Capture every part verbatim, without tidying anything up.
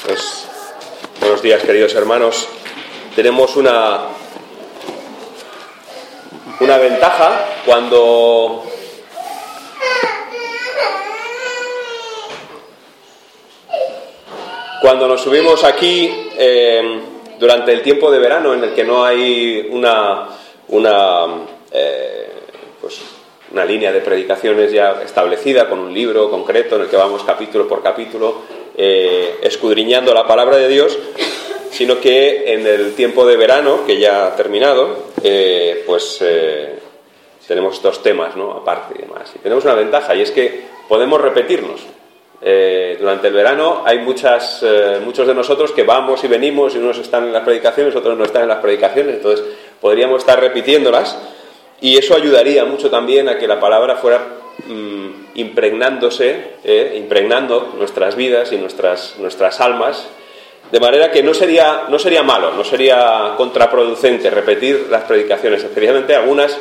Pues, buenos días, queridos hermanos. Tenemos una, una ventaja cuando cuando nos subimos aquí eh, durante el tiempo de verano, en el que no hay una una eh, pues una línea de predicaciones ya establecida con un libro concreto en el que vamos capítulo por capítulo eh, escudriñando la palabra de Dios, sino que en el tiempo de verano, que ya ha terminado, eh, pues eh, tenemos dos temas, ¿no?, aparte y demás. Y tenemos una ventaja, y es que podemos repetirnos. Eh, durante el verano hay muchas, eh, muchos de nosotros que vamos y venimos, y unos están en las predicaciones, otros no están en las predicaciones, entonces podríamos estar repitiéndolas, y eso ayudaría mucho también a que la palabra fuera mmm, impregnándose, eh, impregnando nuestras vidas y nuestras, nuestras almas, de manera que no sería, no sería malo, no sería contraproducente repetir las predicaciones, especialmente algunas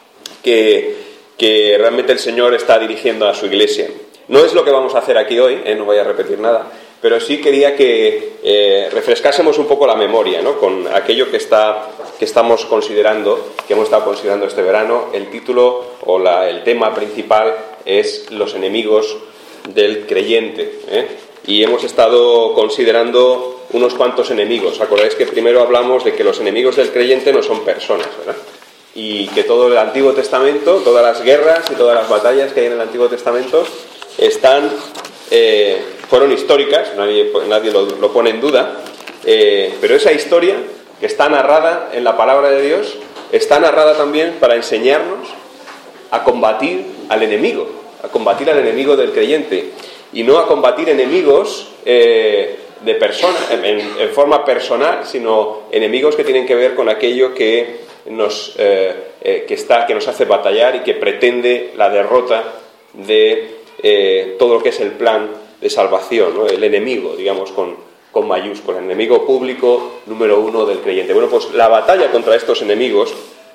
que, que realmente el Señor está dirigiendo a su iglesia. No es lo que vamos a hacer aquí hoy, eh, no voy a repetir nada, pero sí quería que eh, refrescásemos un poco la memoria, ¿no?, con aquello que está que estamos considerando, que hemos estado considerando este verano. El título o la, el tema principal es los enemigos del creyente, ¿eh? Y hemos estado considerando unos cuantos enemigos. ¿Acordáis que primero hablamos de que los enemigos del creyente no son personas, ¿verdad? Y que todo el Antiguo Testamento, todas las guerras y todas las batallas que hay en el Antiguo Testamento están, eh, fueron históricas, nadie, nadie lo, lo pone en duda, eh, pero esa historia que está narrada en la palabra de Dios está narrada también para enseñarnos a combatir al enemigo, a combatir al enemigo del creyente, y no a combatir enemigos eh, de persona, en, en forma personal, sino enemigos que tienen que ver con aquello que nos, eh, eh, que está, que nos hace batallar y que pretende la derrota de eh, todo lo que es el plan de salvación, ¿no? El enemigo, digamos, con, con mayúscula, el enemigo público número uno del creyente. Bueno, pues la batalla contra estos enemigos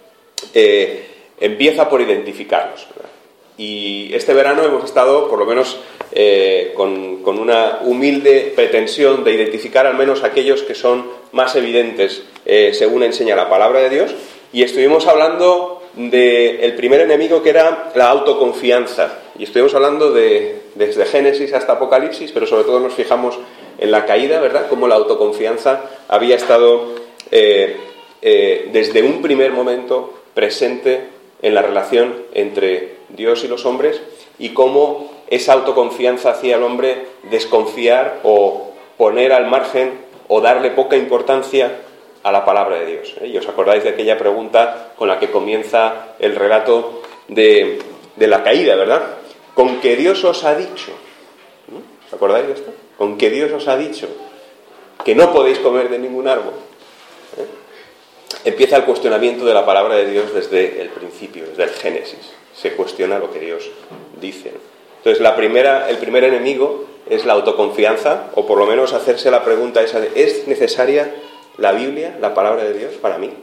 eh, empieza por identificarlos, ¿verdad? Y este verano hemos estado, por lo menos, eh, con, con una humilde pretensión de identificar al menos aquellos que son más evidentes, eh, según enseña la palabra de Dios, y estuvimos hablando del primer enemigo, que era la autoconfianza, y estuvimos hablando de, desde Génesis hasta Apocalipsis, pero sobre todo nos fijamos en la caída, ¿verdad?, cómo la autoconfianza había estado eh, eh, desde un primer momento presente en la relación entre Dios y los hombres, y cómo esa autoconfianza hacía al hombre desconfiar o poner al margen o darle poca importancia a la palabra de Dios, ¿eh? Y os acordáis de aquella pregunta con la que comienza el relato de, de la caída, ¿verdad? ¿Con qué Dios os ha dicho? ¿No? ¿Os acordáis de esto? ¿Con qué Dios os ha dicho que no podéis comer de ningún árbol? ¿Eh? Empieza el cuestionamiento de la palabra de Dios desde el principio, desde el Génesis. Se cuestiona lo que Dios dice. Entonces, la primera, el primer enemigo es la autoconfianza, o por lo menos hacerse la pregunta esa de: ¿es necesaria la Biblia, la palabra de Dios, para mí?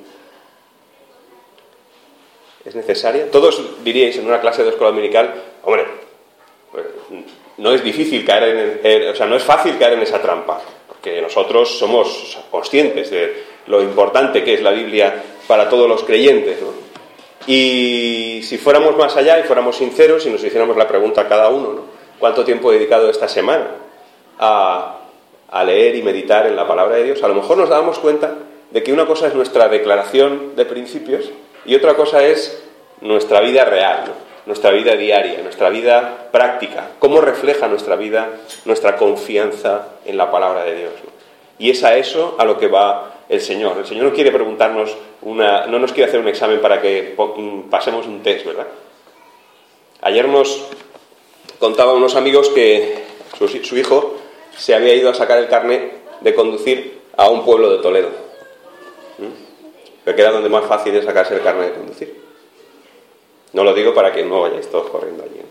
¿Es necesaria? Todos diríais en una clase de escuela dominical: hombre, pues, no es difícil caer en, en, o sea, no es fácil caer en esa trampa, porque nosotros somos conscientes de lo importante que es la Biblia para todos los creyentes, ¿no? Y si fuéramos más allá y fuéramos sinceros y nos hiciéramos la pregunta a cada uno, ¿no?, ¿cuánto tiempo he dedicado esta semana a, a leer y meditar en la palabra de Dios? A lo mejor nos damos cuenta de que una cosa es nuestra declaración de principios y otra cosa es nuestra vida real, ¿no?, nuestra vida diaria, nuestra vida práctica, cómo refleja nuestra vida, nuestra confianza en la palabra de Dios, ¿no? Y es a eso a lo que va el Señor. El Señor no quiere preguntarnos una, no nos quiere hacer un examen para que pasemos un test, ¿verdad? Ayer nos contaban unos amigos que su, su hijo se había ido a sacar el carnet de conducir a un pueblo de Toledo, ¿Mm? que era donde más fácil es sacarse el carnet de conducir. No lo digo para que no vayáis todos corriendo allí.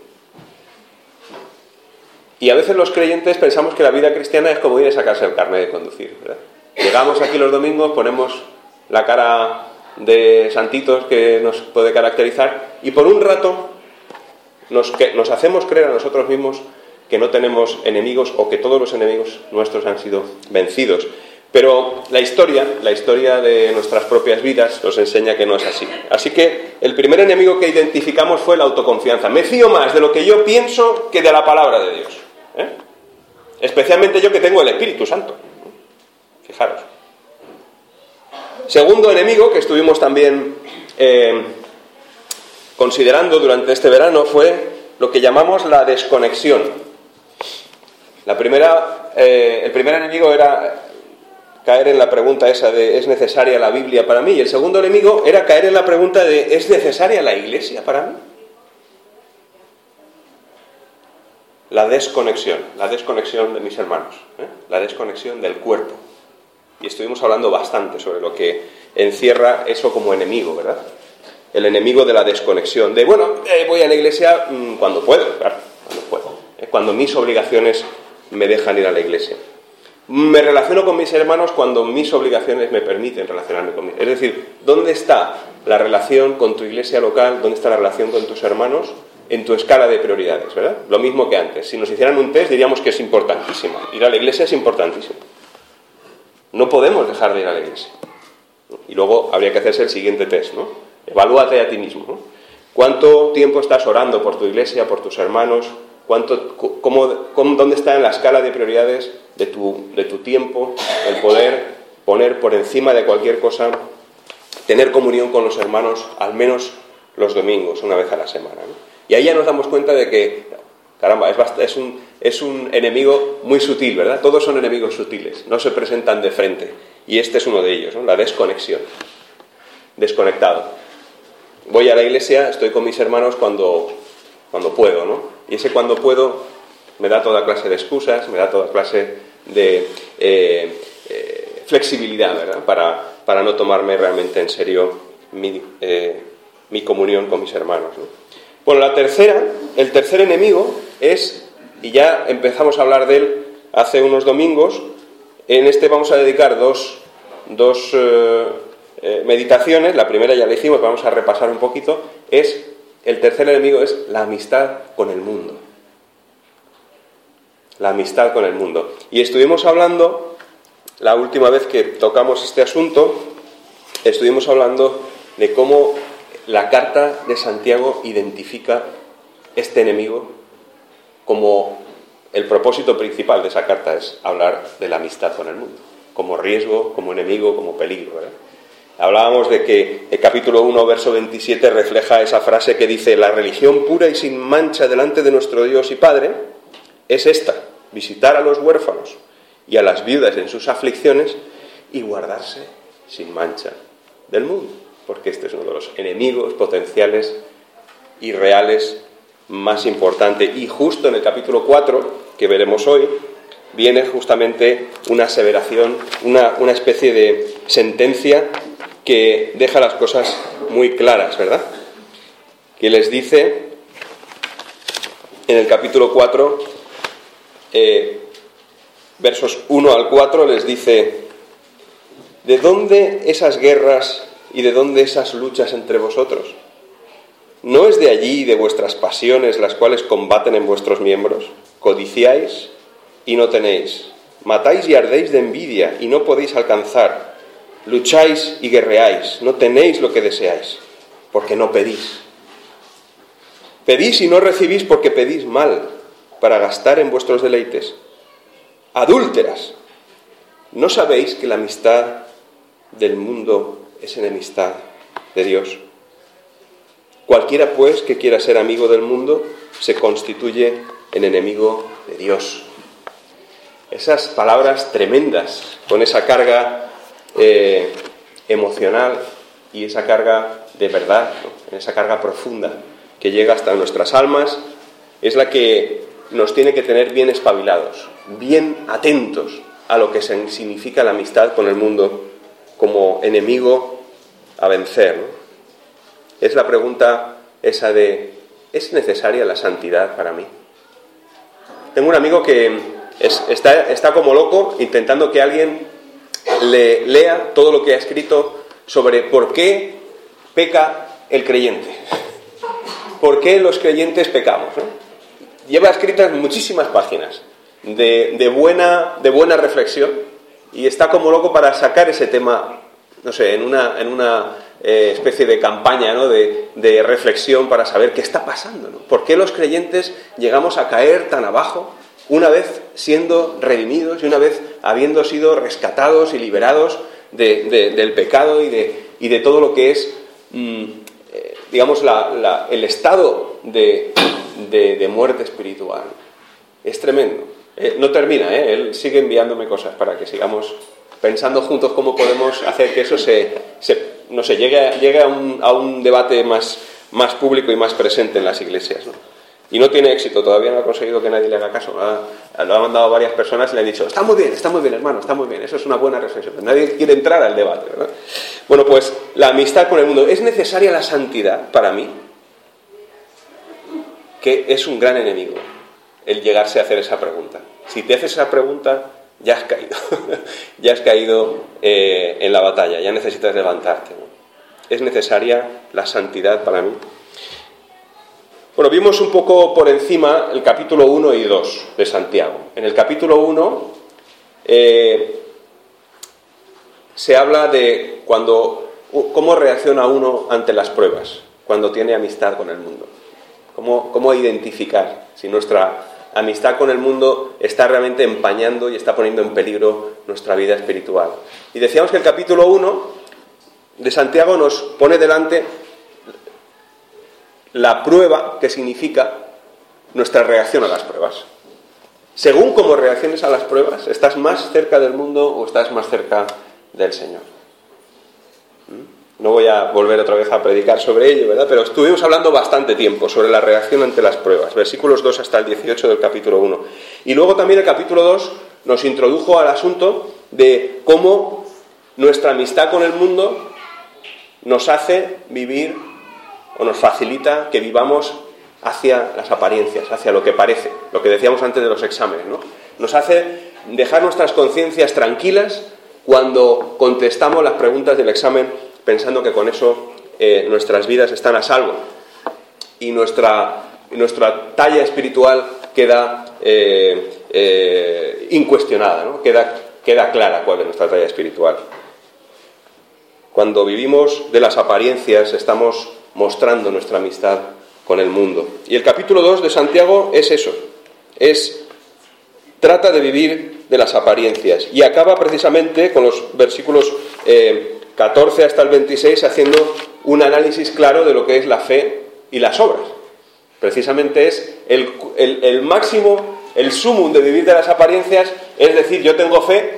Y a veces los creyentes pensamos que la vida cristiana es como ir a sacarse el carnet de conducir, ¿verdad? Llegamos aquí los domingos, ponemos la cara de santitos que nos puede caracterizar, y por un rato nos, que, nos hacemos creer a nosotros mismos que no tenemos enemigos o que todos los enemigos nuestros han sido vencidos. Pero la historia, la historia de nuestras propias vidas nos enseña que no es así. Así que el primer enemigo que identificamos fue la autoconfianza. Me fío más de lo que yo pienso que de la palabra de Dios, ¿eh? Especialmente yo que tengo el Espíritu Santo. Fijaros. Segundo enemigo que estuvimos también eh, considerando durante este verano fue lo que llamamos la desconexión. La primera, eh, el primer enemigo era caer en la pregunta esa de ¿es necesaria la Biblia para mí? Y el segundo enemigo era caer en la pregunta de ¿es necesaria la Iglesia para mí? La desconexión, la desconexión de mis hermanos, ¿eh? La desconexión del cuerpo. Y estuvimos hablando bastante sobre lo que encierra eso como enemigo, ¿verdad? El enemigo de la desconexión, de bueno, eh, voy a la iglesia mmm, cuando puedo, claro, cuando puedo, ¿eh? Cuando mis obligaciones me dejan ir a la iglesia. Me relaciono con mis hermanos cuando mis obligaciones me permiten relacionarme con mis... Es decir, ¿dónde está la relación con tu iglesia local? ¿Dónde está la relación con tus hermanos? En tu escala de prioridades, ¿verdad? Lo mismo que antes. Si nos hicieran un test diríamos que es importantísimo. Ir a la iglesia es importantísimo. No podemos dejar de ir a la iglesia. Y luego habría que hacerse el siguiente test, ¿no? Evalúate a ti mismo, ¿no? ¿Cuánto tiempo estás orando por tu iglesia, por tus hermanos? ¿Cuánto, cómo, cómo, ¿Dónde está en la escala de prioridades de tu, de tu tiempo el poder poner por encima de cualquier cosa, tener comunión con los hermanos al menos los domingos, una vez a la semana, ¿no? Y ahí ya nos damos cuenta de que, caramba, es, bast- es, un, es un enemigo muy sutil, ¿verdad? Todos son enemigos sutiles, no se presentan de frente. Y este es uno de ellos, ¿no? La desconexión. Desconectado. Voy a la iglesia, estoy con mis hermanos cuando, cuando puedo, ¿no? Y ese cuando puedo me da toda clase de excusas, me da toda clase de eh, eh, flexibilidad, ¿verdad? Para, para no tomarme realmente en serio mi, eh, mi comunión con mis hermanos, ¿no? Bueno, la tercera, el tercer enemigo es, y ya empezamos a hablar de él hace unos domingos, en este vamos a dedicar dos, dos eh, eh, meditaciones, la primera ya la hicimos, vamos a repasar un poquito, es, el tercer enemigo es la amistad con el mundo. La amistad con el mundo. Y estuvimos hablando, la última vez que tocamos este asunto, estuvimos hablando de cómo la carta de Santiago identifica este enemigo como el propósito principal de esa carta es hablar de la amistad con el mundo, como riesgo, como enemigo, como peligro, ¿verdad? Hablábamos de que el capítulo uno, verso veintisiete, refleja esa frase que dice: la religión pura y sin mancha delante de nuestro Dios y Padre es esta, visitar a los huérfanos y a las viudas en sus aflicciones y guardarse sin mancha del mundo. Porque este es uno de los enemigos potenciales y reales más importantes. Y justo en el capítulo cuatro, que veremos hoy, viene justamente una aseveración, una, una especie de sentencia que deja las cosas muy claras, ¿verdad? Que les dice, en el capítulo cuatro, eh, versos uno al cuatro, les dice: ¿de dónde esas guerras y de dónde esas luchas entre vosotros? ¿No es de allí de vuestras pasiones las cuales combaten en vuestros miembros? Codiciáis y no tenéis, matáis y ardéis de envidia y no podéis alcanzar, lucháis y guerreáis, no tenéis lo que deseáis, porque no pedís. Pedís y no recibís porque pedís mal, para gastar en vuestros deleites. Adúlteras, ¿no sabéis que la amistad del mundo es enemistad de Dios? Cualquiera, pues, que quiera ser amigo del mundo, se constituye en enemigo de Dios. Esas palabras tremendas, con esa carga eh, emocional y esa carga de verdad, ¿no? Esa carga profunda que llega hasta nuestras almas, es la que nos tiene que tener bien espabilados, bien atentos a lo que significa la amistad con el mundo como enemigo a vencer, ¿no? Es la pregunta esa de: ¿es necesaria la santidad para mí? Tengo un amigo que es, está, está como loco intentando que alguien le lea todo lo que ha escrito sobre por qué peca el creyente. ¿Por qué los creyentes pecamos, ¿no? lleva escritas muchísimas páginas de, de, buena, de buena reflexión, y está como loco para sacar ese tema, no sé, en una, en una eh, especie de campaña, ¿no?, de, de reflexión para saber qué está pasando, ¿no? ¿Por qué los creyentes llegamos a caer tan abajo una vez siendo redimidos y una vez habiendo sido rescatados y liberados de, de, del pecado y de, y de todo lo que es, mmm, eh, digamos, la, la, el estado de, de, de muerte espiritual? Es tremendo. Eh, no termina, ¿eh? Él sigue enviándome cosas para que sigamos pensando juntos cómo podemos hacer que eso se, se no sé, llegue, llegue a, un, a un debate más, más público y más presente en las iglesias, ¿no? Y no tiene éxito, todavía no ha conseguido que nadie le haga caso. Ha, lo ha mandado a varias personas y le han dicho, está muy bien, está muy bien, hermano, está muy bien, eso es una buena reflexión. Nadie quiere entrar al debate, ¿verdad? Bueno, pues la amistad con el mundo. ¿Es necesaria la santidad para mí? Que es un gran enemigo el llegarse a hacer esa pregunta. Si te haces esa pregunta, ya has caído. ya has caído eh, en la batalla, ya necesitas levantarte, ¿no? ¿Es necesaria la santidad para mí? Bueno, vimos un poco por encima el capítulo uno y dos de Santiago. En el capítulo uno eh, se habla de cuando, cómo reacciona uno ante las pruebas, cuando tiene amistad con el mundo. Cómo, cómo identificar si nuestra amistad con el mundo está realmente empañando y está poniendo en peligro nuestra vida espiritual. Y decíamos que el capítulo uno de Santiago nos pone delante la prueba que significa nuestra reacción a las pruebas. Según cómo reacciones a las pruebas, ¿estás más cerca del mundo o estás más cerca del Señor? No voy a volver otra vez a predicar sobre ello, ¿verdad? Pero estuvimos hablando bastante tiempo sobre la reacción ante las pruebas, versículos dos hasta el dieciocho del capítulo uno. Y luego también el capítulo dos nos introdujo al asunto de cómo nuestra amistad con el mundo nos hace vivir o nos facilita que vivamos hacia las apariencias, hacia lo que parece, lo que decíamos antes de los exámenes, ¿no? Nos hace dejar nuestras conciencias tranquilas cuando contestamos las preguntas del examen pensando que con eso eh, nuestras vidas están a salvo y nuestra, nuestra talla espiritual queda eh, eh, incuestionada, ¿no? Queda, queda clara cuál es nuestra talla espiritual. Cuando vivimos de las apariencias estamos mostrando nuestra amistad con el mundo. Y el capítulo dos de Santiago es eso, es trata de vivir de las apariencias y acaba precisamente con los versículos eh, catorce hasta el veintiséis haciendo un análisis claro de lo que es la fe y las obras. Precisamente es el, el, el máximo, el sumum de vivir de las apariencias, es decir, yo tengo fe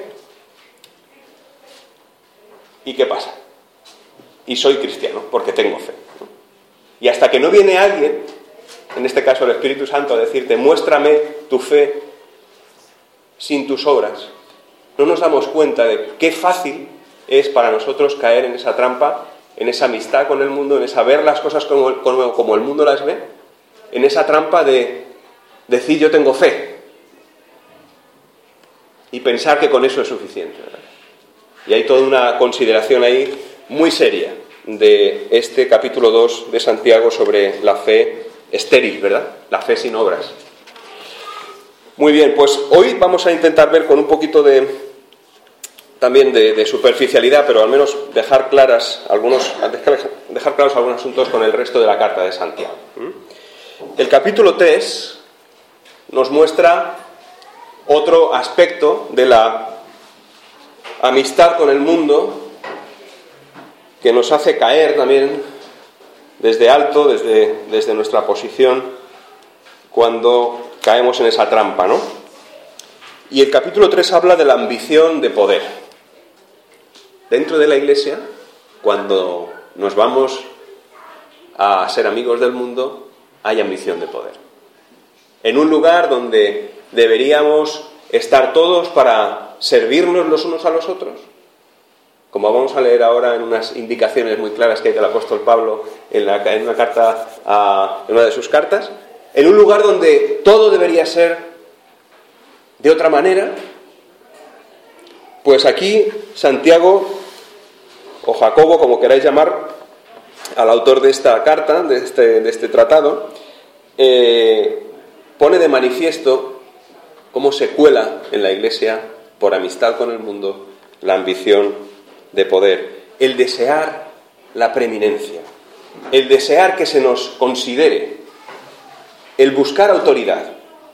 y ¿qué pasa? Y soy cristiano porque tengo fe, ¿no? Y hasta que no viene alguien, en este caso el Espíritu Santo, a decirte, muéstrame tu fe sin tus obras, no nos damos cuenta de qué fácil es para nosotros caer en esa trampa, en esa amistad con el mundo, en esa ver las cosas como, como, como el mundo las ve, en esa trampa de decir yo tengo fe y pensar que con eso es suficiente, ¿verdad? Y hay toda una consideración ahí muy seria de este capítulo dos de Santiago sobre la fe estéril, ¿verdad? La fe sin obras. Muy bien, pues hoy vamos a intentar ver con un poquito de también de, de superficialidad, pero al menos dejar claras algunos dejar, dejar claros algunos asuntos con el resto de la carta de Santiago. El capítulo tres nos muestra otro aspecto de la amistad con el mundo que nos hace caer también desde alto, desde, desde nuestra posición, cuando caemos en esa trampa, ¿no? Y el capítulo tres habla de la ambición de poder. Dentro de la Iglesia, cuando nos vamos a ser amigos del mundo, hay ambición de poder. En un lugar donde deberíamos estar todos para servirnos los unos a los otros, como vamos a leer ahora en unas indicaciones muy claras que hay del apóstol Pablo en, la, en una carta a, en una de sus cartas, en un lugar donde todo debería ser de otra manera, pues aquí Santiago, o Jacobo, como queráis llamar, al autor de esta carta, de este, de este tratado, eh, pone de manifiesto cómo se cuela en la Iglesia, por amistad con el mundo, la ambición de poder, el desear la preeminencia, el desear que se nos considere, el buscar autoridad.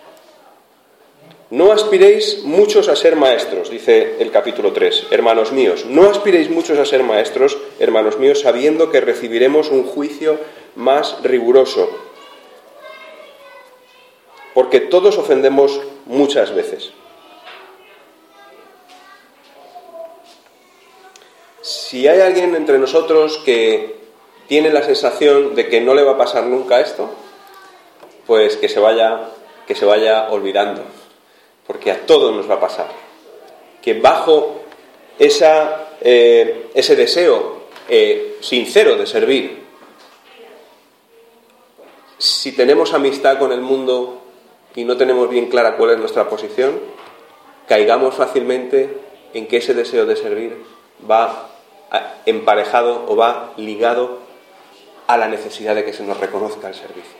No aspiréis muchos a ser maestros, dice el capítulo tres, hermanos míos, no aspiréis muchos a ser maestros, hermanos míos, sabiendo que recibiremos un juicio más riguroso, porque todos ofendemos muchas veces. Si hay alguien entre nosotros que tiene la sensación de que no le va a pasar nunca esto, pues que se vaya, que se vaya olvidando, porque a todos nos va a pasar. Que bajo esa, eh, ese deseo eh, sincero de servir, si tenemos amistad con el mundo y no tenemos bien clara cuál es nuestra posición, caigamos fácilmente en que ese deseo de servir va emparejado o va ligado a la necesidad de que se nos reconozca el servicio.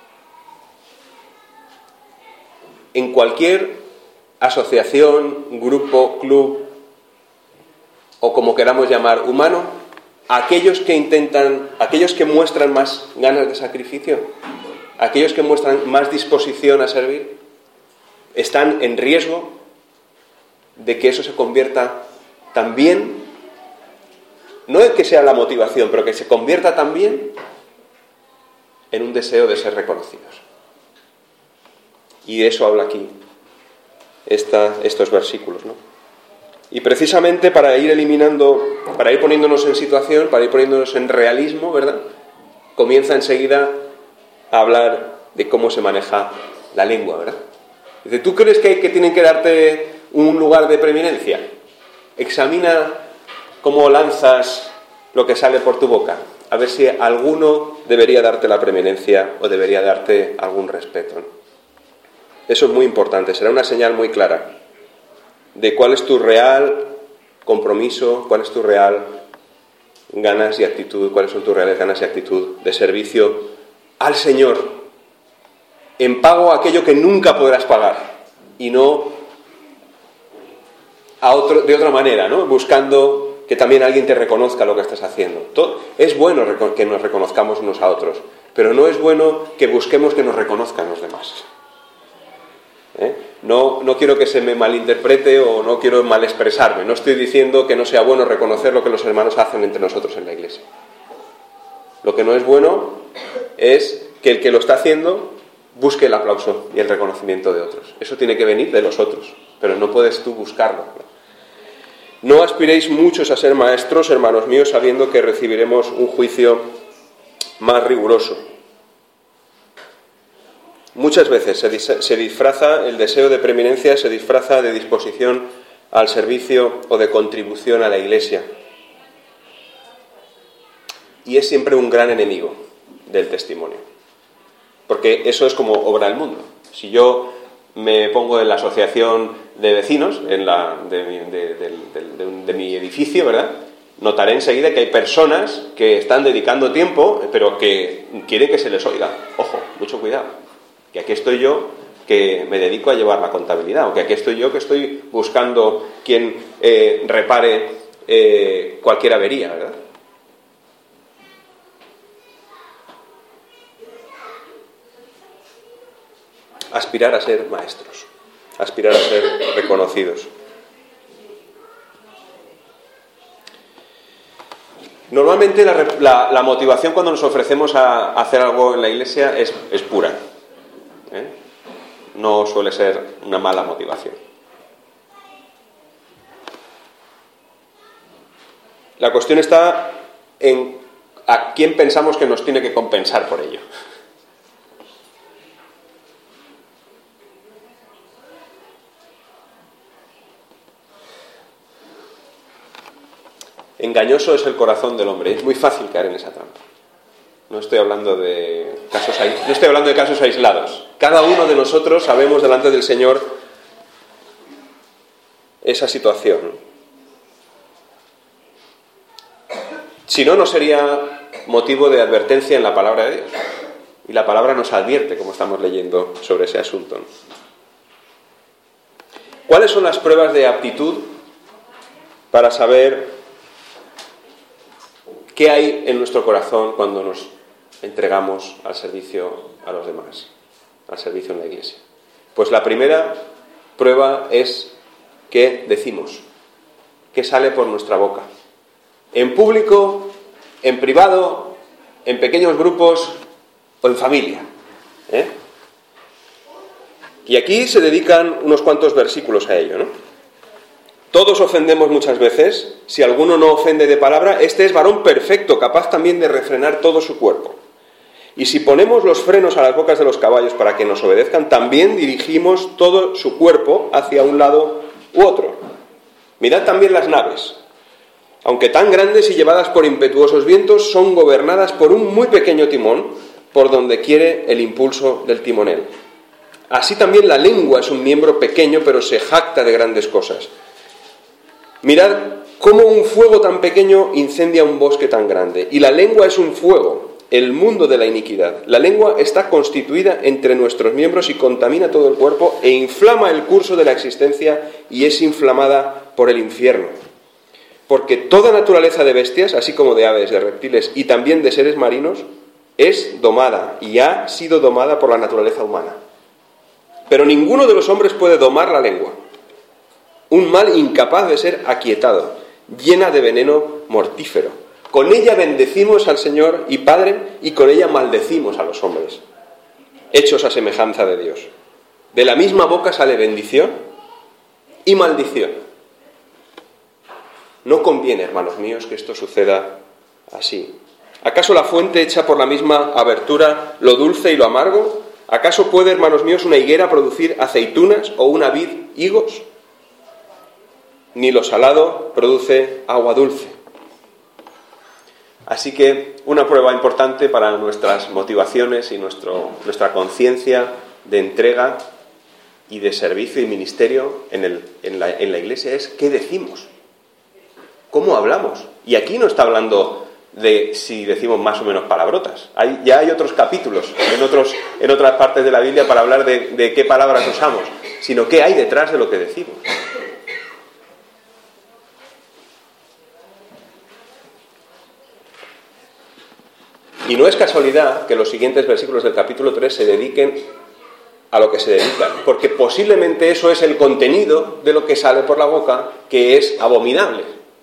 En cualquier asociación, grupo, club o como queramos llamar humano, aquellos que intentan, aquellos que muestran más ganas de sacrificio, aquellos que muestran más disposición a servir, están en riesgo de que eso se convierta también, no es que sea la motivación, pero que se convierta también en un deseo de ser reconocidos. Y de eso habla aquí esta, estos versículos, ¿no? Y precisamente para ir eliminando, para ir poniéndonos en situación, para ir poniéndonos en realismo, ¿verdad? Comienza enseguida a hablar de cómo se maneja la lengua, ¿verdad? Dice, ¿tú crees que, que tienen que darte un lugar de preeminencia? Examina cómo lanzas lo que sale por tu boca, a ver si alguno debería darte la preeminencia o debería darte algún respeto, ¿no? Eso es muy importante, será una señal muy clara de cuál es tu real compromiso, cuál es tu real ganas y actitud, cuáles son tus reales ganas y actitud de servicio al Señor, en pago a aquello que nunca podrás pagar, y no a otro, de otra manera, ¿no? Buscando que también alguien te reconozca lo que estás haciendo. Todo, es bueno que nos reconozcamos unos a otros, pero no es bueno que busquemos que nos reconozcan los demás. ¿Eh? No, no quiero que se me malinterprete o no quiero mal expresarme. No estoy diciendo que no sea bueno reconocer lo que los hermanos hacen entre nosotros en la iglesia. Lo que no es bueno es que el que lo está haciendo busque el aplauso y el reconocimiento de otros. Eso tiene que venir de los otros, pero no puedes tú buscarlo. No aspiréis muchos a ser maestros, hermanos míos, sabiendo que recibiremos un juicio más riguroso. Muchas veces se, se disfraza el deseo de preeminencia, se disfraza de disposición al servicio o de contribución a la iglesia. Y es siempre un gran enemigo del testimonio. Porque eso es como obra el mundo. Si yo me pongo en la asociación de vecinos en la, de, de, de, de, de, de mi edificio, ¿verdad?, notaré enseguida que hay personas que están dedicando tiempo, pero que quieren que se les oiga. Ojo, mucho cuidado. Que aquí estoy yo que me dedico a llevar la contabilidad, o que aquí estoy yo que estoy buscando quien eh, repare eh, cualquier avería, ¿verdad? Aspirar a ser maestros, aspirar a ser reconocidos. Normalmente la, la, la motivación cuando nos ofrecemos a, a hacer algo en la iglesia es, es pura. ¿Eh? No suele ser una mala motivación. La cuestión está en a quién pensamos que nos tiene que compensar por ello. Engañoso es el corazón del hombre, es muy fácil caer en esa trampa. No estoy hablando de casos, no estoy hablando de casos aislados. Cada uno de nosotros sabemos delante del Señor esa situación. Si no, no sería motivo de advertencia en la palabra de Dios. Y la palabra nos advierte, como estamos leyendo, sobre ese asunto, ¿no? ¿Cuáles son las pruebas de aptitud para saber qué hay en nuestro corazón cuando nos entregamos al servicio a los demás, al servicio en la iglesia? Pues la primera prueba es qué decimos, qué sale por nuestra boca. En público, en privado, en pequeños grupos o en familia, ¿eh? Y aquí se dedican unos cuantos versículos a ello, ¿no? Todos ofendemos muchas veces. Si alguno no ofende de palabra, este es varón perfecto, capaz también de refrenar todo su cuerpo. Y si ponemos los frenos a las bocas de los caballos para que nos obedezcan, también dirigimos todo su cuerpo hacia un lado u otro. Mirad también las naves. Aunque tan grandes y llevadas por impetuosos vientos, son gobernadas por un muy pequeño timón, por donde quiere el impulso del timonel. Así también la lengua es un miembro pequeño, pero se jacta de grandes cosas. Mirad cómo un fuego tan pequeño incendia un bosque tan grande. Y la lengua es un fuego, el mundo de la iniquidad. La lengua está constituida entre nuestros miembros y contamina todo el cuerpo e inflama el curso de la existencia y es inflamada por el infierno. Porque toda naturaleza de bestias, así como de aves, de reptiles y también de seres marinos, es domada y ha sido domada por la naturaleza humana. Pero ninguno de los hombres puede domar la lengua. Un mal incapaz de ser aquietado, llena de veneno mortífero. Con ella bendecimos al Señor y Padre, y con ella maldecimos a los hombres, hechos a semejanza de Dios. De la misma boca sale bendición y maldición. No conviene, hermanos míos, que esto suceda así. ¿Acaso la fuente echa por la misma abertura lo dulce y lo amargo? ¿Acaso puede, hermanos míos, una higuera producir aceitunas o una vid higos? Ni lo salado produce agua dulce. Así que una prueba importante para nuestras motivaciones y nuestro, nuestra conciencia de entrega y de servicio y ministerio en, el, en, la, en la iglesia es qué decimos, cómo hablamos. Y aquí no está hablando de si decimos más o menos palabrotas. Hay, ya hay otros capítulos en, otros, en otras partes de la Biblia para hablar de, de qué palabras usamos, sino qué hay detrás de lo que decimos. Y no es casualidad que los siguientes versículos del capítulo tres se dediquen a lo que se dedican, porque posiblemente eso es el contenido de lo que sale por la boca, que es abominable.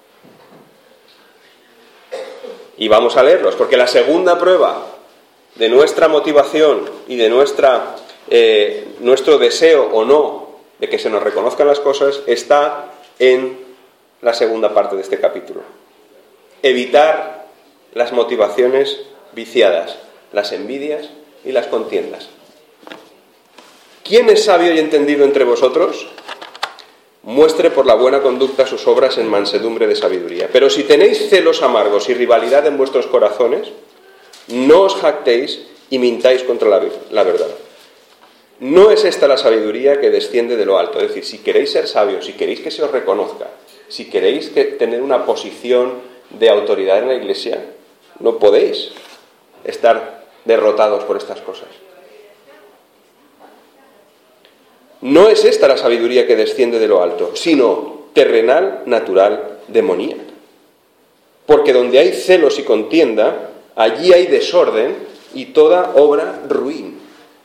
Y vamos a leerlos, porque la segunda prueba de nuestra motivación y de nuestra, eh, nuestro deseo o no de que se nos reconozcan las cosas está en la segunda parte de este capítulo. Evitar las motivaciones viciadas, las envidias y las contiendas. ¿Quién es sabio y entendido entre vosotros? Muestre por la buena conducta sus obras en mansedumbre de sabiduría. Pero si tenéis celos amargos y rivalidad en vuestros corazones, no os jactéis y mintáis contra la, la verdad. No es esta la sabiduría que desciende de lo alto. Es decir, si queréis ser sabios, si queréis que se os reconozca, si queréis que, tener una posición de autoridad en la iglesia, no podéis estar derrotados por estas cosas. No es esta la sabiduría que desciende de lo alto, sino terrenal, natural, demoníaca. Porque donde hay celos y contienda, allí hay desorden y toda obra ruin.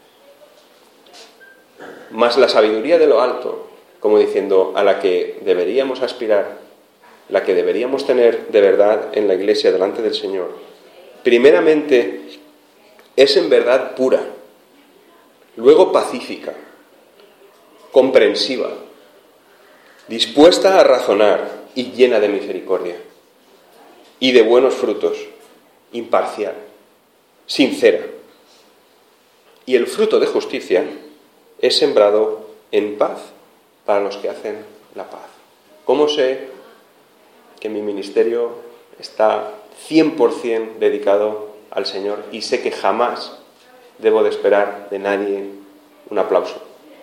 Mas la sabiduría de lo alto, como diciendo, a la que deberíamos aspirar, la que deberíamos tener de verdad en la iglesia delante del Señor, primeramente es en verdad pura, luego pacífica, comprensiva, dispuesta a razonar y llena de misericordia y de buenos frutos, imparcial, sincera. Y el fruto de justicia es sembrado en paz para los que hacen la paz. ¿Cómo sé que mi ministerio está cien por ciento dedicado al Señor y sé que jamás debo de esperar de nadie un aplauso?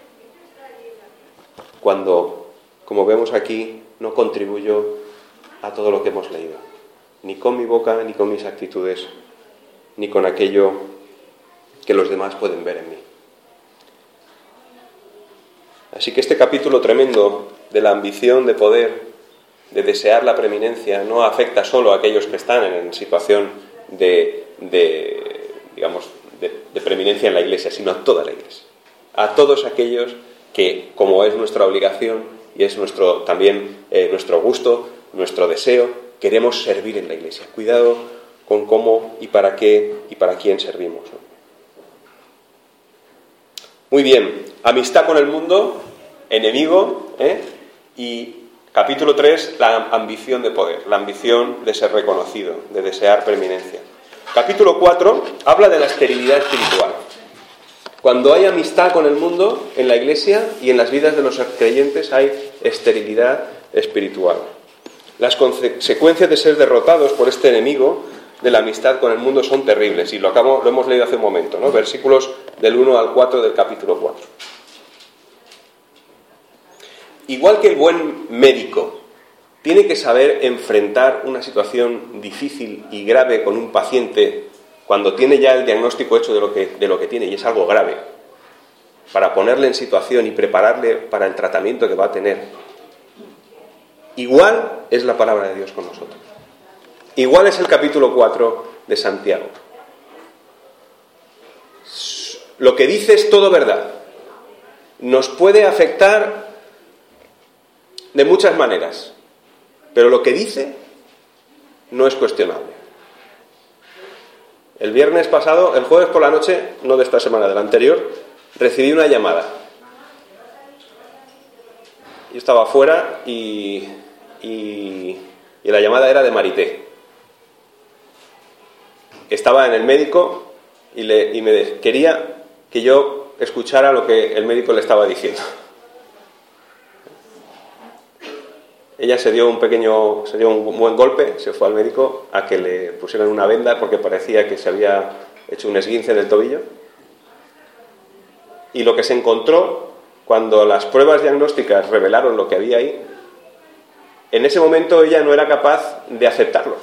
Cuando, como vemos aquí, no contribuyo a todo lo que hemos leído, ni con mi boca, ni con mis actitudes, ni con aquello que los demás pueden ver en mí. Así que este capítulo tremendo de la ambición de poder, de desear la preeminencia, no afecta solo a aquellos que están en situación de, de digamos, de, de preeminencia en la Iglesia, sino a toda la Iglesia. A todos aquellos que, como es nuestra obligación y es nuestro también eh, nuestro gusto, nuestro deseo, queremos servir en la Iglesia. Cuidado con cómo y para qué y para quién servimos, ¿no? Muy bien, amistad con el mundo, enemigo, ¿eh? Y capítulo tres, la ambición de poder, la ambición de ser reconocido, de desear preeminencia. Capítulo cuatro habla de la esterilidad espiritual. Cuando hay amistad con el mundo, en la Iglesia y en las vidas de los creyentes hay esterilidad espiritual. Las consecuencias de ser derrotados por este enemigo de la amistad con el mundo son terribles, y lo, acabo, lo hemos leído hace un momento, ¿no? Versículos del uno al cuatro del capítulo cuatro. Igual que el buen médico tiene que saber enfrentar una situación difícil y grave con un paciente cuando tiene ya el diagnóstico hecho de lo que, de lo que tiene, y es algo grave, para ponerle en situación y prepararle para el tratamiento que va a tener, igual es la palabra de Dios con nosotros. Igual es el capítulo cuatro de Santiago. Lo que dice es todo verdad. Nos puede afectar de muchas maneras, pero lo que dice no es cuestionable. El viernes pasado, el jueves por la noche, no de esta semana, de la anterior, recibí una llamada. Yo estaba afuera y, y, y la llamada era de Marité. Estaba en el médico y, le, y me quería que yo escuchara lo que el médico le estaba diciendo. Ella se dio un pequeño, se dio un buen golpe, se fue al médico a que le pusieran una venda porque parecía que se había hecho un esguince del tobillo. Y lo que se encontró cuando las pruebas diagnósticas revelaron lo que había ahí, en ese momento ella no era capaz de aceptarlo.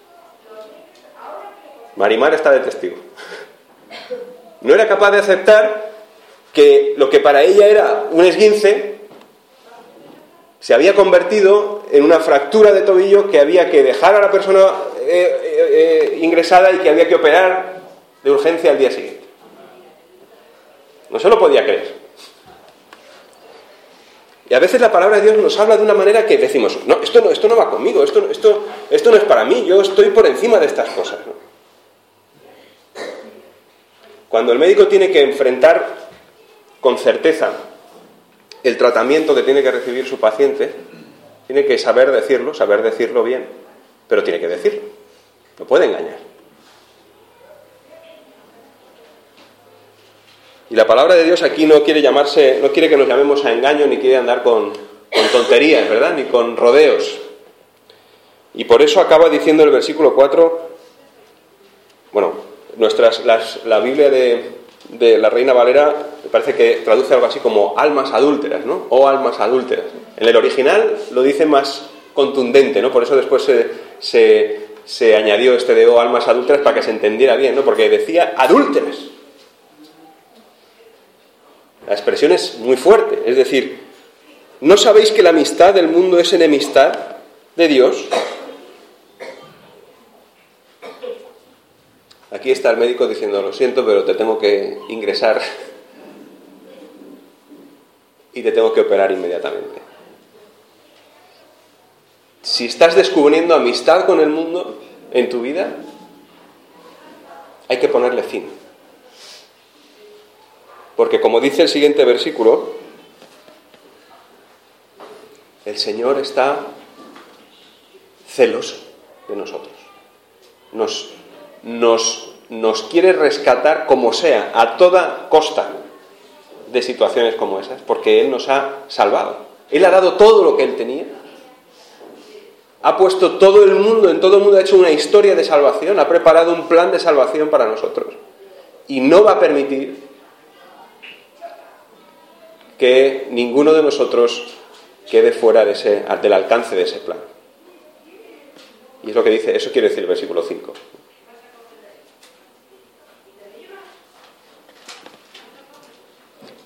Marimar está de testigo. No era capaz de aceptar que lo que para ella era un esguince se había convertido en una fractura de tobillo que había que dejar a la persona eh, eh, eh, ingresada y que había que operar de urgencia al día siguiente. No se lo podía creer. Y a veces la palabra de Dios nos habla de una manera que decimos, no, esto no, esto no va conmigo, esto, esto, esto no es para mí, yo estoy por encima de estas cosas, ¿no? Cuando el médico tiene que enfrentar con certeza el tratamiento que tiene que recibir su paciente, tiene que saber decirlo, saber decirlo bien, pero tiene que decirlo, no puede engañar. Y la palabra de Dios aquí no quiere llamarse, no quiere que nos llamemos a engaño, ni quiere andar con, con tonterías, ¿verdad? Ni con rodeos. Y por eso acaba diciendo el versículo cuatro, bueno, nuestras, las, la Biblia de, de la Reina Valera me parece que traduce algo así como almas adúlteras, ¿no? O almas adúlteras. En el original lo dice más contundente, ¿no? Por eso después se, se, se añadió este de o almas adúlteras para que se entendiera bien, ¿no? Porque decía adúlteras. La expresión es muy fuerte, es decir, ¿no sabéis que la amistad del mundo es enemistad de Dios? Aquí está el médico diciendo, lo siento, pero te tengo que ingresar y te tengo que operar inmediatamente. Si estás descubriendo amistad con el mundo en tu vida, hay que ponerle fin. Porque como dice el siguiente versículo, el Señor está celoso de nosotros. Nos, nos, nos quiere rescatar como sea, a toda costa, de situaciones como esas, porque Él nos ha salvado. Él ha dado todo lo que Él tenía. Ha puesto todo el mundo, en todo el mundo ha hecho una historia de salvación, ha preparado un plan de salvación para nosotros. Y no va a permitir que ninguno de nosotros quede fuera de ese, del alcance de ese plan. Y es lo que dice, eso quiere decir el versículo cinco.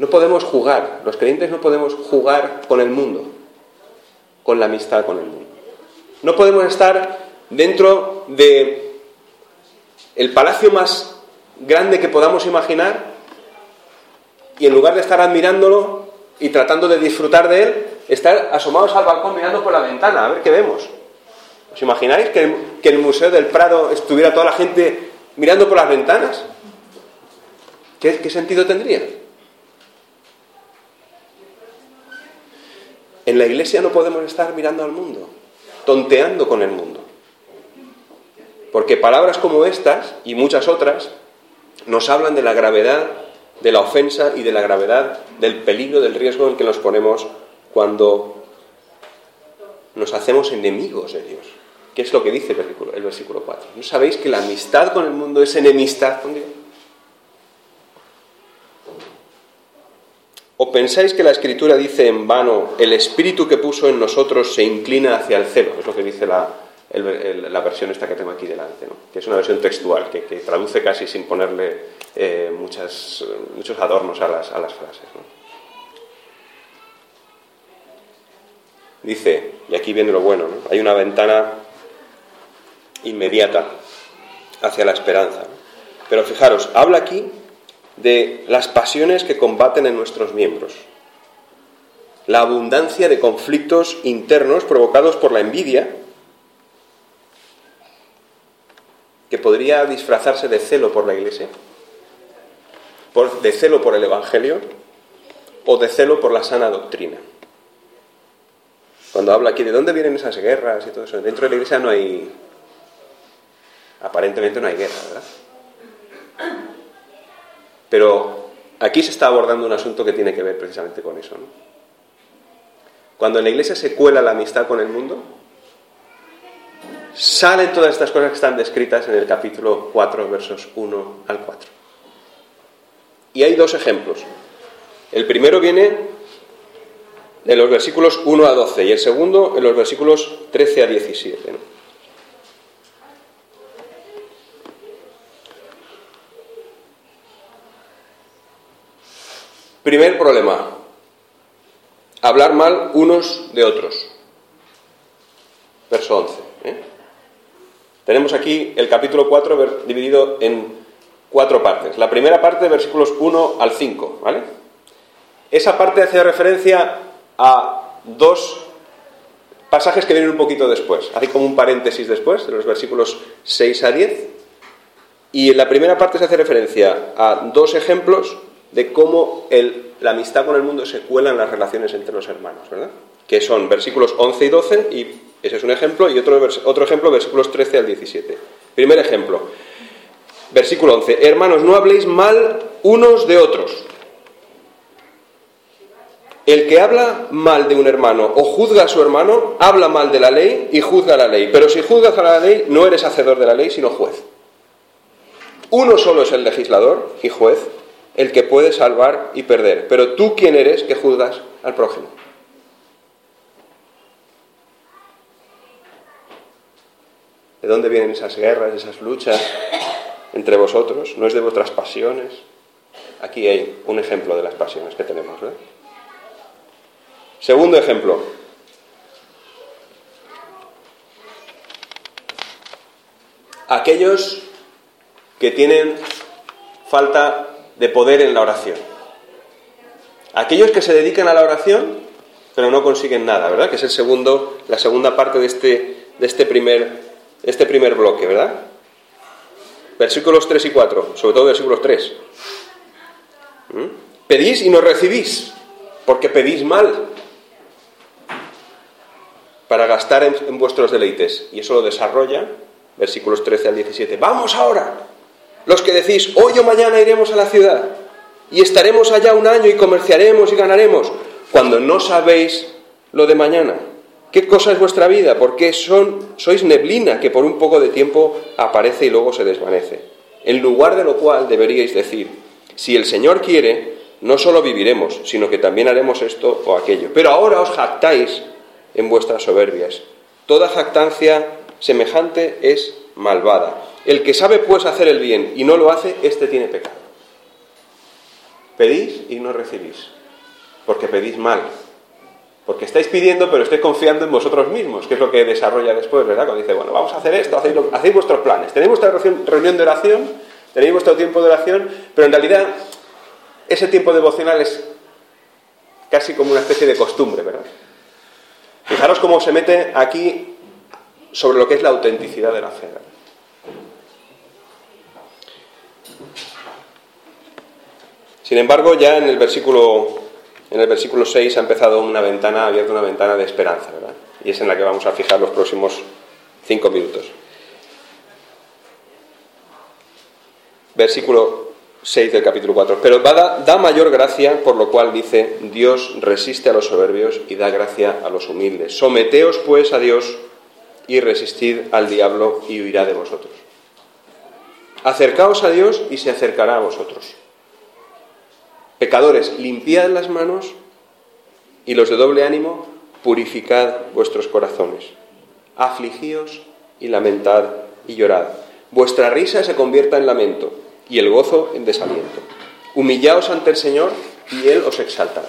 No podemos jugar, los creyentes no podemos jugar con el mundo, con la amistad con el mundo. No podemos estar dentro de el palacio más grande que podamos imaginar y en lugar de estar admirándolo y tratando de disfrutar de él, estar asomados al balcón mirando por la ventana, a ver qué vemos. ¿Os imagináis que el, que el Museo del Prado estuviera toda la gente mirando por las ventanas? ¿Qué, qué sentido tendría? En la iglesia no podemos estar mirando al mundo, tonteando con el mundo. Porque palabras como estas y muchas otras nos hablan de la gravedad de la ofensa y de la gravedad del peligro, del riesgo en que nos ponemos cuando nos hacemos enemigos de Dios. ¿Qué es lo que dice el versículo, el versículo cuatro? ¿No sabéis que la amistad con el mundo es enemistad con Dios? ¿O pensáis que la Escritura dice en vano, el espíritu que puso en nosotros se inclina hacia el celo? Es lo que dice la, el, el, la versión esta que tengo aquí delante, ¿no? Que es una versión textual, que, que traduce casi sin ponerle eh, muchas, muchos adornos a las, a las frases, ¿no? Dice, y aquí viene lo bueno, ¿no? Hay una ventana inmediata hacia la esperanza, ¿no? Pero fijaros, habla aquí de las pasiones que combaten en nuestros miembros, la abundancia de conflictos internos provocados por la envidia, que podría disfrazarse de celo por la Iglesia, por, de celo por el Evangelio o de celo por la sana doctrina. Cuando habla aquí de dónde vienen esas guerras y todo eso, dentro de la Iglesia no hay, aparentemente no hay guerra, ¿verdad? Pero aquí se está abordando un asunto que tiene que ver precisamente con eso, ¿no? Cuando en la Iglesia se cuela la amistad con el mundo, salen todas estas cosas que están descritas en el capítulo cuatro, versos uno al cuatro. Y hay dos ejemplos. El primero viene en los versículos uno a doce y el segundo en los versículos trece a diecisiete, ¿no? Primer problema, hablar mal unos de otros. Verso once. ¿eh? Tenemos aquí el capítulo cuatro dividido en cuatro partes. La primera parte, versículos uno al cinco, ¿vale? Esa parte hace referencia a dos pasajes que vienen un poquito después. Hay como un paréntesis después, de los versículos seis a diez. Y en la primera parte se hace referencia a dos ejemplos de cómo el, la amistad con el mundo se cuela en las relaciones entre los hermanos, ¿verdad? Que son versículos once y doce, y ese es un ejemplo, y otro, otro ejemplo, versículos trece al diecisiete. Primer ejemplo, versículo once. Hermanos, no habléis mal unos de otros. El que habla mal de un hermano o juzga a su hermano, habla mal de la ley y juzga la ley. Pero si juzgas a la ley, no eres hacedor de la ley, sino juez. Uno solo es el legislador y juez, el que puede salvar y perder. Pero tú, ¿quién eres que juzgas al prójimo? ¿De dónde vienen esas guerras, esas luchas entre vosotros? ¿No es de vuestras pasiones? Aquí hay un ejemplo de las pasiones que tenemos, ¿verdad? Segundo ejemplo. Aquellos que tienen falta de poder en la oración. Aquellos que se dedican a la oración, pero no consiguen nada, ¿verdad? Que es el segundo, la segunda parte de este, de este, primer, de este primer bloque, ¿verdad? Versículos tres y cuatro, sobre todo versículos tres. ¿Mm? Pedís y no recibís, porque pedís mal, para gastar en, en vuestros deleites. Y eso lo desarrolla, versículos trece al diecisiete. ¡Vamos ahora! Los que decís, hoy o mañana iremos a la ciudad y estaremos allá un año y comerciaremos y ganaremos, cuando no sabéis lo de mañana. ¿Qué cosa es vuestra vida? Porque son, sois neblina que por un poco de tiempo aparece y luego se desvanece. En lugar de lo cual deberíais decir, si el Señor quiere, no solo viviremos, sino que también haremos esto o aquello. Pero ahora os jactáis en vuestras soberbias. Toda jactancia semejante es malvada. El que sabe pues hacer el bien y no lo hace, éste tiene pecado. pedís y no recibís, porque pedís mal. Porque estáis pidiendo, pero estáis confiando en vosotros mismos, que es lo que desarrolla después, ¿verdad? Cuando dice, bueno, vamos a hacer esto, hacéis, lo, hacéis vuestros planes. Tenéis vuestra reunión de oración, tenéis vuestro tiempo de oración, pero en realidad ese tiempo devocional es casi como una especie de costumbre, ¿verdad? Fijaros cómo se mete aquí sobre lo que es la autenticidad de la fe, ¿verdad? Sin embargo, ya en el versículo, en el versículo seis ha empezado una ventana, ha abierto una ventana de esperanza, ¿verdad? Y es en la que vamos a fijar los próximos cinco minutos. Versículo seis del capítulo cuatro. Pero da, da mayor gracia, por lo cual dice, Dios resiste a los soberbios y da gracia a los humildes. Someteos pues a Dios y resistid al diablo y huirá de vosotros. Acercaos a Dios y se acercará a vosotros. Pecadores, limpiad las manos, y los de doble ánimo, purificad vuestros corazones. Afligíos y lamentad y llorad. Vuestra risa se convierta en lamento y el gozo en desaliento. Humillaos ante el Señor y Él os exaltará.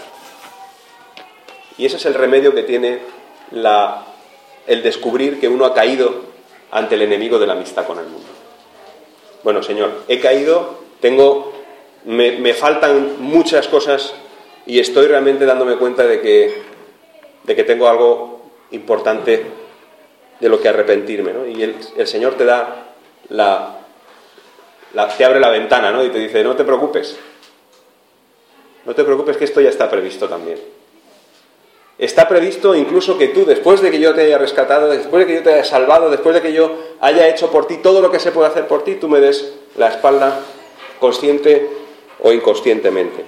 Y ese es el remedio que tiene la, el descubrir que uno ha caído ante el enemigo de la amistad con el mundo. Bueno, Señor, he caído, tengo... Me, me faltan muchas cosas y estoy realmente dándome cuenta de que, de que tengo algo importante de lo que arrepentirme, ¿no? Y el, el Señor te da la, la, te abre la ventana, ¿no? Y te dice, no te preocupes, no te preocupes que esto ya está previsto también. Está previsto incluso que tú, después de que yo te haya rescatado, después de que yo te haya salvado, después de que yo haya hecho por ti todo lo que se puede hacer por ti, tú me des la espalda consciente o inconscientemente.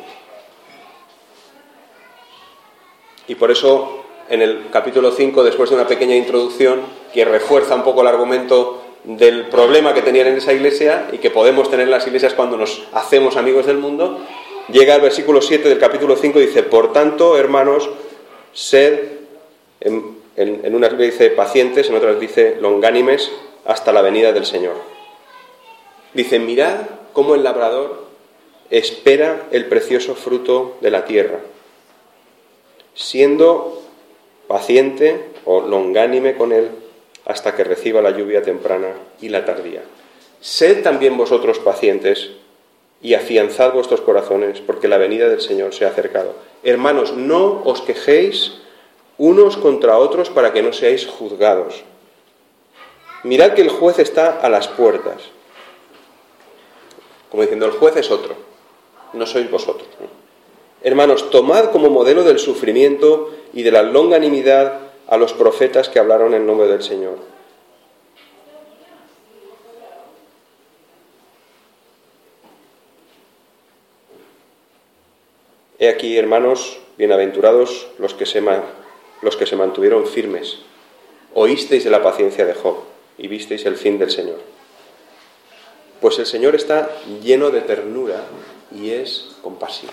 Y por eso, en el capítulo cinco, después de una pequeña introducción que refuerza un poco el argumento del problema que tenían en esa iglesia y que podemos tener en las iglesias cuando nos hacemos amigos del mundo, llega al versículo siete del capítulo cinco y dice, por tanto, hermanos, sed, en, en, en unas dice pacientes, en otras dice longánimes, hasta la venida del Señor. Dice, mirad cómo el labrador espera el precioso fruto de la tierra, siendo paciente o longánime con él hasta que reciba la lluvia temprana y la tardía. Sed también vosotros pacientes y afianzad vuestros corazones, porque la venida del Señor se ha acercado. Hermanos, no os quejéis unos contra otros para que no seáis juzgados. Mirad que el juez está a las puertas. Como diciendo, el juez es otro, no sois vosotros, ¿no? Hermanos, tomad como modelo del sufrimiento y de la longanimidad a los profetas que hablaron en nombre del Señor. He aquí, hermanos, bienaventurados los que se, ma- los que se mantuvieron firmes. Oísteis de la paciencia de Job y visteis el fin del Señor. Pues el Señor está lleno de ternura y es compasivo.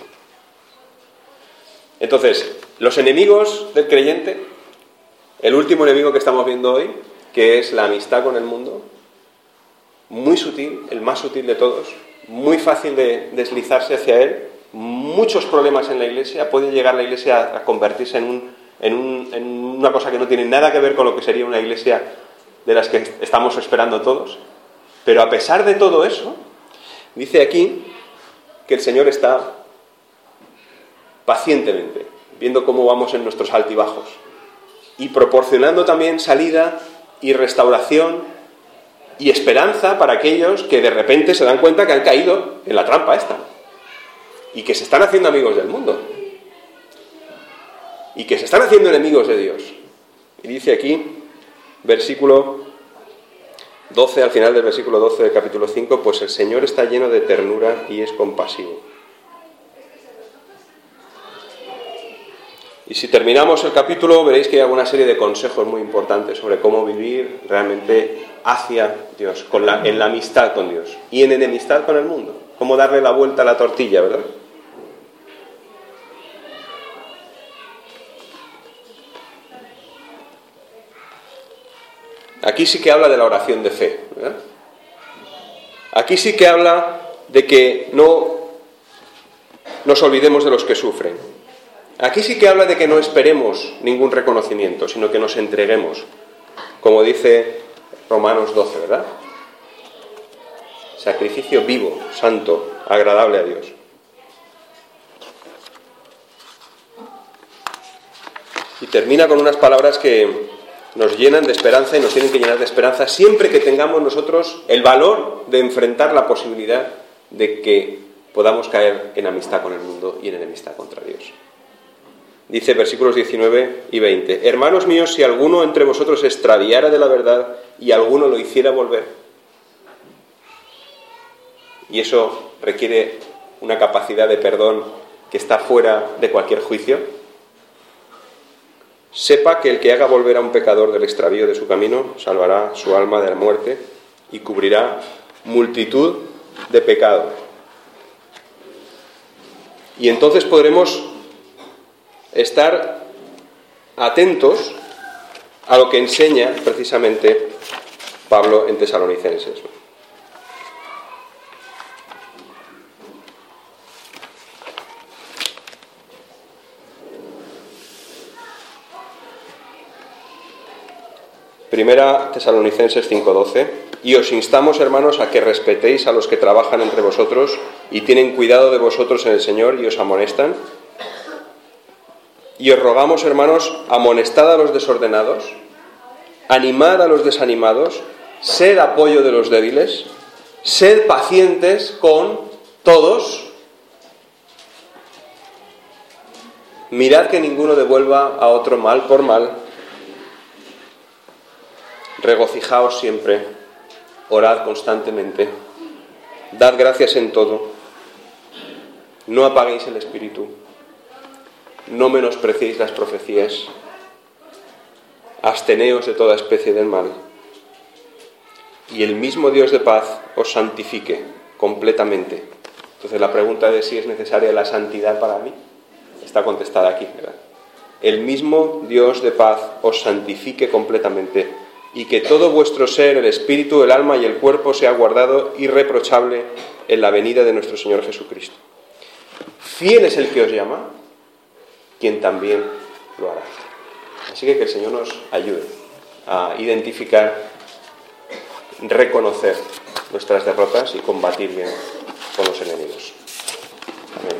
Entonces, los enemigos del creyente, el último enemigo que estamos viendo hoy, que es la amistad con el mundo, muy sutil, el más sutil de todos, muy fácil de deslizarse hacia él, muchos problemas en la iglesia, puede llegar la iglesia a convertirse en, un, en, un, en una cosa que no tiene nada que ver con lo que sería una iglesia de las que estamos esperando todos. Pero a pesar de todo eso, dice aquí que el Señor está pacientemente viendo cómo vamos en nuestros altibajos y proporcionando también salida y restauración y esperanza para aquellos que de repente se dan cuenta que han caído en la trampa esta y que se están haciendo amigos del mundo y que se están haciendo enemigos de Dios. Y dice aquí, versículo doce, al final del versículo doce del capítulo cinco, pues el Señor está lleno de ternura y es compasivo. Y si terminamos el capítulo, veréis que hay alguna serie de consejos muy importantes sobre cómo vivir realmente hacia Dios, con la, en la amistad con Dios y en enemistad con el mundo. Cómo darle la vuelta a la tortilla, ¿verdad? Aquí sí que habla de la oración de fe, ¿verdad? Aquí sí que habla de que no nos olvidemos de los que sufren. Aquí sí que habla de que no esperemos ningún reconocimiento, sino que nos entreguemos, como dice Romanos doce, ¿verdad? Sacrificio vivo, santo, agradable a Dios. Y termina con unas palabras que nos llenan de esperanza y nos tienen que llenar de esperanza siempre que tengamos nosotros el valor de enfrentar la posibilidad de que podamos caer en amistad con el mundo y en enemistad contra Dios. Dice versículos diecinueve y veinte: Hermanos míos, si alguno entre vosotros se extraviara de la verdad y alguno lo hiciera volver, y eso requiere una capacidad de perdón que está fuera de cualquier juicio, sepa que el que haga volver a un pecador del extravío de su camino salvará su alma de la muerte y cubrirá multitud de pecados. Y entonces podremos estar atentos a lo que enseña precisamente Pablo en Tesalonicenses. Primera Tesalonicenses cinco doce: Y os instamos, hermanos, a que respetéis a los que trabajan entre vosotros y tienen cuidado de vosotros en el Señor y os amonestan. Y os rogamos, hermanos, amonestad a los desordenados, animad a los desanimados, sed apoyo de los débiles, sed pacientes con todos. Mirad que ninguno devuelva a otro mal por mal. Regocijaos siempre, orad constantemente, dad gracias en todo, no apaguéis el espíritu, no menospreciéis las profecías, absteneos de toda especie del mal, y el mismo Dios de paz os santifique completamente. Entonces la pregunta de si es necesaria la santidad para mí está contestada aquí, ¿verdad? El mismo Dios de paz os santifique completamente, y que todo vuestro ser, el espíritu, el alma y el cuerpo sea guardado irreprochable en la venida de nuestro Señor Jesucristo. Fiel es el que os llama, quien también lo hará. Así que que el Señor nos ayude a identificar, reconocer nuestras derrotas y combatir bien con los enemigos. Amén.